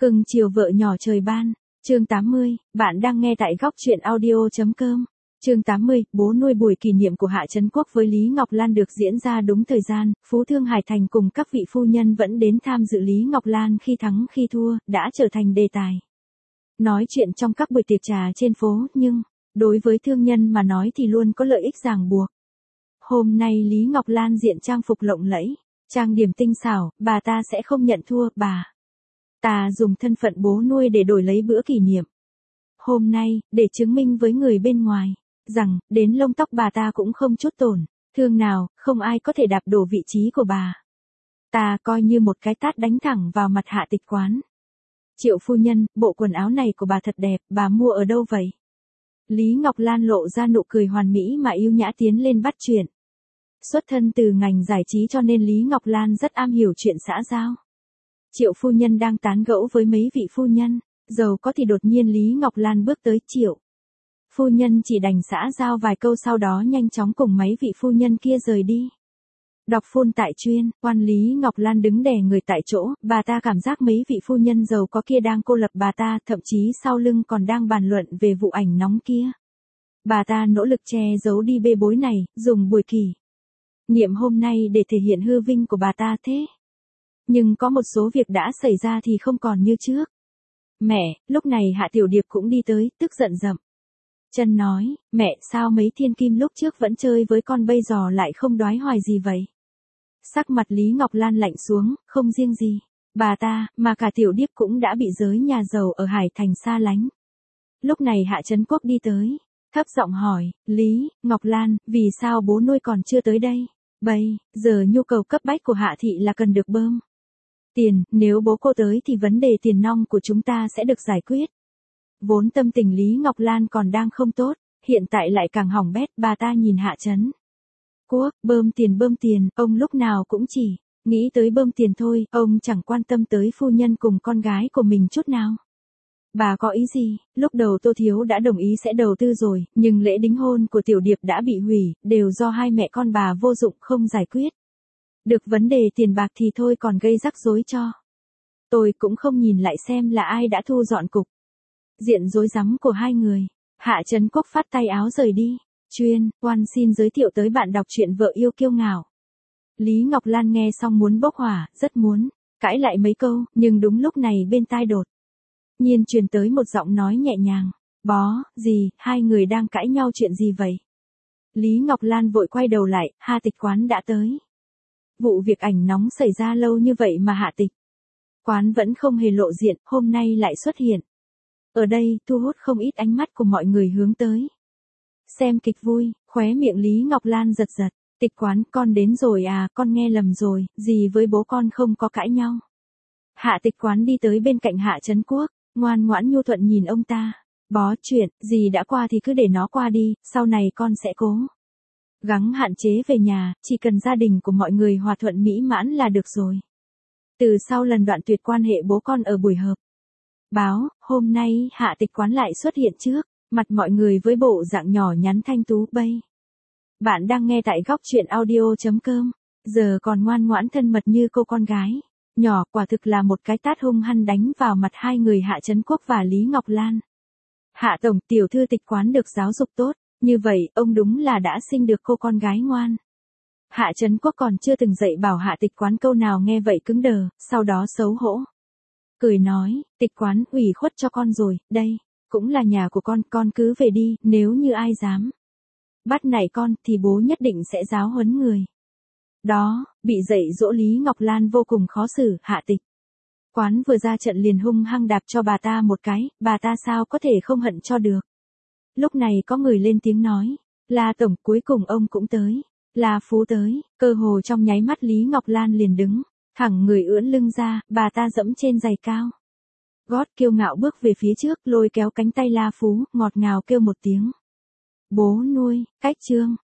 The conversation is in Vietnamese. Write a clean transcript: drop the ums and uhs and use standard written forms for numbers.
Cưng chiều vợ nhỏ trời ban. Chương 80, bạn đang nghe tại góc truyện audio.com. Chương 80, bố nuôi buổi kỷ niệm của Hạ Trấn Quốc với Lý Ngọc Lan được diễn ra đúng thời gian, Phú Thương Hải Thành cùng các vị phu nhân vẫn đến tham dự Lý Ngọc Lan khi thắng khi thua, đã trở thành đề tài nói chuyện trong các buổi tiệc trà trên phố, nhưng đối với thương nhân mà nói thì luôn có lợi ích ràng buộc. Hôm nay Lý Ngọc Lan diện trang phục lộng lẫy, trang điểm tinh xảo, bà ta sẽ không nhận thua, bà ta dùng thân phận bố nuôi để đổi lấy bữa kỷ niệm. Hôm nay, để chứng minh với người bên ngoài, rằng, đến lông tóc bà ta cũng không chút tổn thương nào, không ai có thể đạp đổ vị trí của bà ta, coi như một cái tát đánh thẳng vào mặt Hạ Tịch Quán. Triệu phu nhân, bộ quần áo này của bà thật đẹp, bà mua ở đâu vậy? Lý Ngọc Lan lộ ra nụ cười hoàn mỹ mà yêu nhã tiến lên bắt chuyện. Xuất thân từ ngành giải trí cho nên Lý Ngọc Lan rất am hiểu chuyện xã giao. Triệu phu nhân đang tán gẫu với mấy vị phu nhân giàu có thì đột nhiên Lý Ngọc Lan bước tới. Triệu phu nhân chỉ đành xã giao vài câu, sau đó nhanh chóng cùng mấy vị phu nhân kia rời đi. Đọc phun tại chuyên, quan Lý Ngọc Lan đứng đè người tại chỗ, bà ta cảm giác mấy vị phu nhân giàu có kia đang cô lập bà ta, thậm chí sau lưng còn đang bàn luận về vụ ảnh nóng kia. Bà ta nỗ lực che giấu đi bê bối này, dùng buổi kỷ niệm hôm nay để thể hiện hư vinh của bà ta thế. Nhưng có một số việc đã xảy ra thì không còn như trước. Mẹ, lúc này Hạ Tiểu Điệp cũng đi tới, tức giận dậm chân nói, mẹ, sao mấy thiên kim lúc trước vẫn chơi với con bây giờ lại không đoái hoài gì vậy? Sắc mặt Lý Ngọc Lan lạnh xuống, không riêng gì bà ta, mà cả Tiểu Điệp cũng đã bị giới nhà giàu ở Hải Thành xa lánh. Lúc này Hạ Trấn Quốc đi tới, thấp giọng hỏi, Lý Ngọc Lan, vì sao bố nuôi còn chưa tới đây? Bây giờ nhu cầu cấp bách của Hạ thị là cần được bơm tiền, nếu bố cô tới thì vấn đề tiền nong của chúng ta sẽ được giải quyết. Vốn tâm tình Lý Ngọc Lan còn đang không tốt, hiện tại lại càng hỏng bét, bà ta nhìn Hạ Trấn Quốc, bơm tiền, ông lúc nào cũng chỉ nghĩ tới bơm tiền thôi, ông chẳng quan tâm tới phu nhân cùng con gái của mình chút nào. Bà có ý gì? Lúc đầu Tô Thiếu đã đồng ý sẽ đầu tư rồi, nhưng lễ đính hôn của Tiểu Điệp đã bị hủy, đều do hai mẹ con bà vô dụng không giải quyết được vấn đề tiền bạc thì thôi còn gây rắc rối cho tôi, cũng không nhìn lại xem là ai đã thu dọn cục diện rối rắm của hai người. Hạ Trấn Quốc phát tay áo rời đi. Chuyên, quan xin giới thiệu tới bạn đọc truyện Vợ Yêu Kiêu Ngạo. Lý Ngọc Lan nghe xong muốn bốc hỏa, rất muốn cãi lại mấy câu, nhưng đúng lúc này bên tai đột nhiên truyền tới một giọng nói nhẹ nhàng. Bó, gì, hai người đang cãi nhau chuyện gì vậy? Lý Ngọc Lan vội quay đầu lại, Hạ Tịch Quán đã tới. Vụ việc ảnh nóng xảy ra lâu như vậy mà Hạ Tịch Quán vẫn không hề lộ diện, hôm nay lại xuất hiện ở đây, thu hút không ít ánh mắt của mọi người hướng tới xem kịch vui. Khóe miệng Lý Ngọc Lan giật giật. Tịch Quán, con đến rồi à? Con nghe lầm rồi, dì với bố con không có cãi nhau. Hạ Tịch Quán đi tới bên cạnh Hạ Trấn Quốc, ngoan ngoãn nhu thuận nhìn ông ta. Bó, chuyện gì đã qua thì cứ để nó qua đi, sau này con sẽ cố gắng hạn chế về nhà, chỉ cần gia đình của mọi người hòa thuận mỹ mãn là được rồi. Từ sau lần đoạn tuyệt quan hệ bố con ở buổi họp báo, hôm nay Hạ Tịch Quán lại xuất hiện trước mặt mọi người với bộ dạng nhỏ nhắn thanh tú. Bây bạn đang nghe tại góc truyện audio.com. Giờ còn ngoan ngoãn thân mật như cô con gái nhỏ, quả thực là một cái tát hung hăng đánh vào mặt hai người Hạ Trấn Quốc và Lý Ngọc Lan. Hạ tổng, tiểu thư Tịch Quán được giáo dục tốt, như vậy, ông đúng là đã sinh được cô con gái ngoan. Hạ Trấn Quốc còn chưa từng dạy bảo Hạ Tịch Quán câu nào, nghe vậy cứng đờ, sau đó xấu hổ cười nói, Tịch Quán, ủy khuất cho con rồi, đây cũng là nhà của con cứ về đi, nếu như ai dám bắt nạt con thì bố nhất định sẽ giáo huấn người đó. Bị dạy dỗ Lý Ngọc Lan vô cùng khó xử, Hạ Tịch Quán vừa ra trận liền hung hăng đạp cho bà ta một cái, bà ta sao có thể không hận cho được. Lúc này có người lên tiếng nói, La tổng, cuối cùng ông cũng tới. La Phú tới, cơ hồ trong nháy mắt Lý Ngọc Lan liền đứng thẳng người, ưỡn lưng ra, bà ta dẫm trên giày cao gót kiêu ngạo bước về phía trước, lôi kéo cánh tay La Phú, ngọt ngào kêu một tiếng. Bố nuôi, cách chương.